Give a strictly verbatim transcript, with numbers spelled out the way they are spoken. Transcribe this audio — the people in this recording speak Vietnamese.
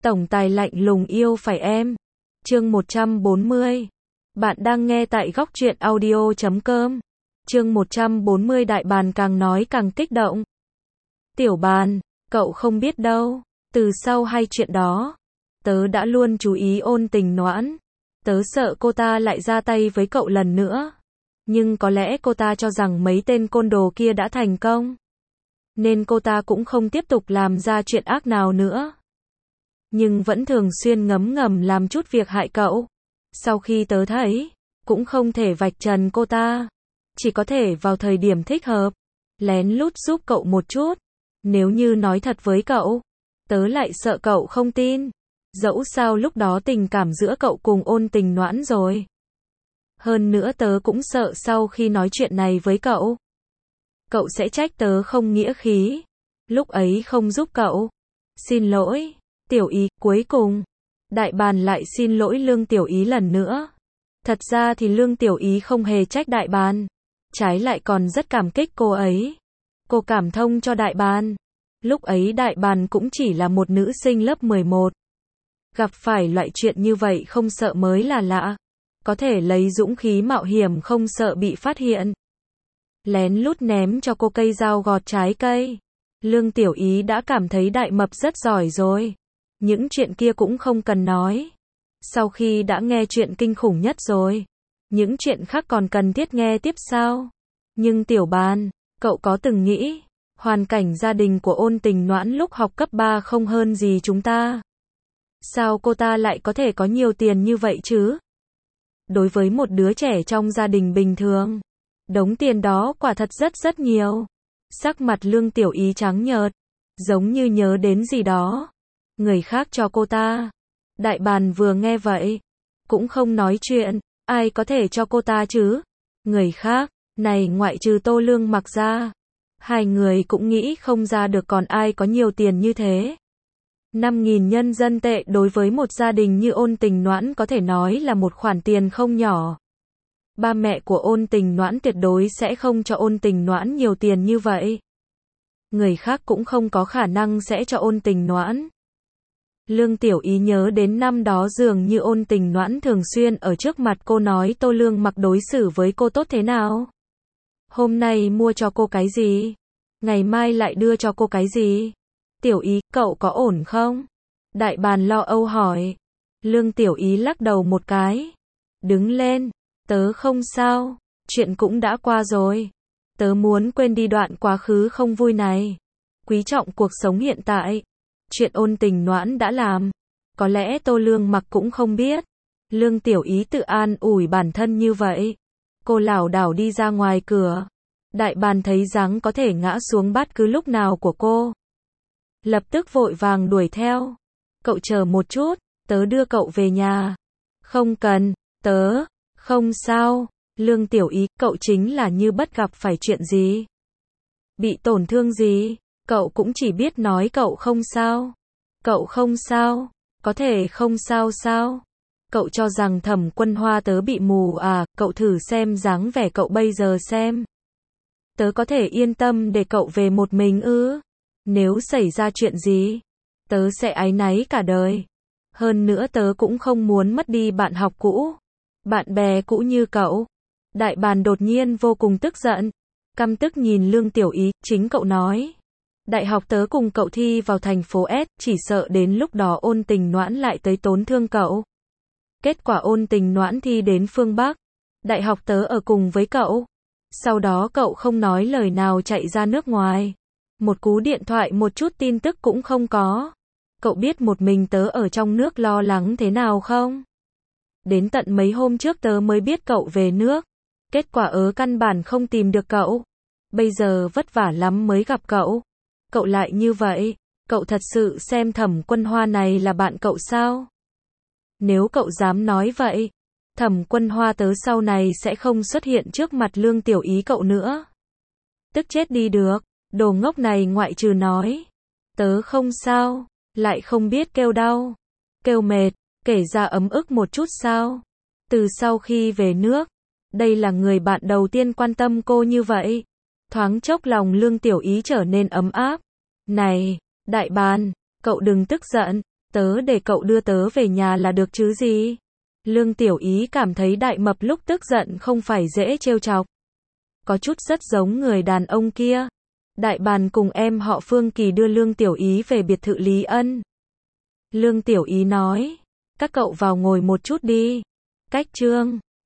Tổng tài lạnh lùng yêu phải em. Chương một trăm bốn mươi. Bạn đang nghe tại góc truyện audio chấm com. Chương một trăm bốn mươi. Đại bàn càng nói càng kích động. Tiểu bàn, cậu không biết đâu, từ sau hai chuyện đó, tớ đã luôn chú ý Ôn Tình Noãn. Tớ sợ cô ta lại ra tay với cậu lần nữa. Nhưng có lẽ cô ta cho rằng mấy tên côn đồ kia đã thành công, nên cô ta cũng không tiếp tục làm ra chuyện ác nào nữa. Nhưng vẫn thường xuyên ngấm ngầm làm chút việc hại cậu. Sau khi tớ thấy, cũng không thể vạch trần cô ta. Chỉ có thể vào thời điểm thích hợp, lén lút giúp cậu một chút. Nếu như nói thật với cậu, tớ lại sợ cậu không tin. Dẫu sao lúc đó tình cảm giữa cậu cùng Ôn Tình Noãn rồi. Hơn nữa tớ cũng sợ sau khi nói chuyện này với cậu, cậu sẽ trách tớ không nghĩa khí. Lúc ấy không giúp cậu. Xin lỗi, Tiểu Ý. Cuối cùng, đại bàn lại xin lỗi Lương Tiểu Ý lần nữa. Thật ra thì Lương Tiểu Ý không hề trách đại bàn, trái lại còn rất cảm kích cô ấy. Cô cảm thông cho đại bàn. Lúc ấy đại bàn cũng chỉ là một nữ sinh lớp mười một. Gặp phải loại chuyện như vậy không sợ mới là lạ. Có thể lấy dũng khí mạo hiểm không sợ bị phát hiện. Lén lút ném cho cô cây dao gọt trái cây. Lương Tiểu Ý đã cảm thấy đại mập rất giỏi rồi. Những chuyện kia cũng không cần nói. Sau khi đã nghe chuyện kinh khủng nhất rồi, những chuyện khác còn cần thiết nghe tiếp sao? Nhưng Tiểu bàn, cậu có từng nghĩ, hoàn cảnh gia đình của Ôn Tình Noãn lúc học cấp ba không hơn gì chúng ta? Sao cô ta lại có thể có nhiều tiền như vậy chứ? Đối với một đứa trẻ trong gia đình bình thường, đống tiền đó quả thật rất rất nhiều. Sắc mặt Lương Tiểu Ý trắng nhợt, giống như nhớ đến gì đó. Người khác cho cô ta. Đại bàn vừa nghe vậy, cũng không nói chuyện. Ai có thể cho cô ta chứ? Người khác, này ngoại trừ Tô Lương Mặc ra, hai người cũng nghĩ không ra được còn ai có nhiều tiền như thế. năm nghìn nhân dân tệ đối với một gia đình như Ôn Tình Noãn có thể nói là một khoản tiền không nhỏ. Ba mẹ của Ôn Tình Noãn tuyệt đối sẽ không cho Ôn Tình Noãn nhiều tiền như vậy. Người khác cũng không có khả năng sẽ cho Ôn Tình Noãn. Lương Tiểu Ý nhớ đến năm đó dường như Ôn Tình Noãn thường xuyên ở trước mặt cô nói Tô Lương Mặc đối xử với cô tốt thế nào. Hôm nay mua cho cô cái gì? Ngày mai lại đưa cho cô cái gì? Tiểu Ý, cậu có ổn không? Đại bàn lo âu hỏi. Lương Tiểu Ý lắc đầu một cái. Đứng lên, tớ không sao, chuyện cũng đã qua rồi. Tớ muốn quên đi đoạn quá khứ không vui này. Quý trọng cuộc sống hiện tại. Chuyện Ôn Tình Noãn đã làm, có lẽ Tô Lương Mặc cũng không biết. Lương Tiểu Ý tự an ủi bản thân như vậy. Cô lảo đảo đi ra ngoài cửa. Đại bàn thấy dáng có thể ngã xuống bất cứ lúc nào của cô, lập tức vội vàng đuổi theo. Cậu chờ một chút, tớ đưa cậu về nhà. Không cần, tớ, không sao. Lương Tiểu Ý, cậu chính là như bất gặp phải chuyện gì. Bị tổn thương gì, cậu cũng chỉ biết nói cậu không sao. Cậu không sao, có thể không sao sao? Cậu cho rằng Thẩm Quân Hoa tớ bị mù à? Cậu thử xem dáng vẻ cậu bây giờ xem. Tớ có thể yên tâm để cậu về một mình ư? Nếu xảy ra chuyện gì, tớ sẽ áy náy cả đời. Hơn nữa tớ cũng không muốn mất đi bạn học cũ, bạn bè cũ như cậu. Đại bàn đột nhiên vô cùng tức giận, căm tức nhìn Lương Tiểu Ý. Chính cậu nói, đại học tớ cùng cậu thi vào thành phố S, chỉ sợ đến lúc đó Ôn Tình Noãn lại tới tổn thương cậu. Kết quả Ôn Tình Noãn thi đến phương Bắc, đại học tớ ở cùng với cậu. Sau đó cậu không nói lời nào chạy ra nước ngoài. Một cú điện thoại một chút tin tức cũng không có. Cậu biết một mình tớ ở trong nước lo lắng thế nào không? Đến tận mấy hôm trước tớ mới biết cậu về nước. Kết quả ớ căn bản không tìm được cậu. Bây giờ vất vả lắm mới gặp cậu. Cậu lại như vậy. Cậu thật sự xem Thẩm Quân Hoa này là bạn cậu sao? Nếu cậu dám nói vậy, Thẩm Quân Hoa tớ sau này sẽ không xuất hiện trước mặt Lương Tiểu Ý cậu nữa. Tức chết đi được. Đồ ngốc này ngoại trừ nói tớ không sao, lại không biết kêu đau, kêu mệt, kể ra ấm ức một chút sao? Từ sau khi về nước, đây là người bạn đầu tiên quan tâm cô như vậy. Thoáng chốc lòng Lương Tiểu Ý trở nên ấm áp. Này, đại bàn, cậu đừng tức giận. Tớ để cậu đưa tớ về nhà là được chứ gì? Lương Tiểu Ý cảm thấy Đại Mập lúc tức giận không phải dễ trêu chọc. Có chút rất giống người đàn ông kia. Đại Bàn cùng em họ Phương Kỳ đưa Lương Tiểu Ý về biệt thự Lý Ân. Lương Tiểu Ý nói, các cậu vào ngồi một chút đi. Cách Trương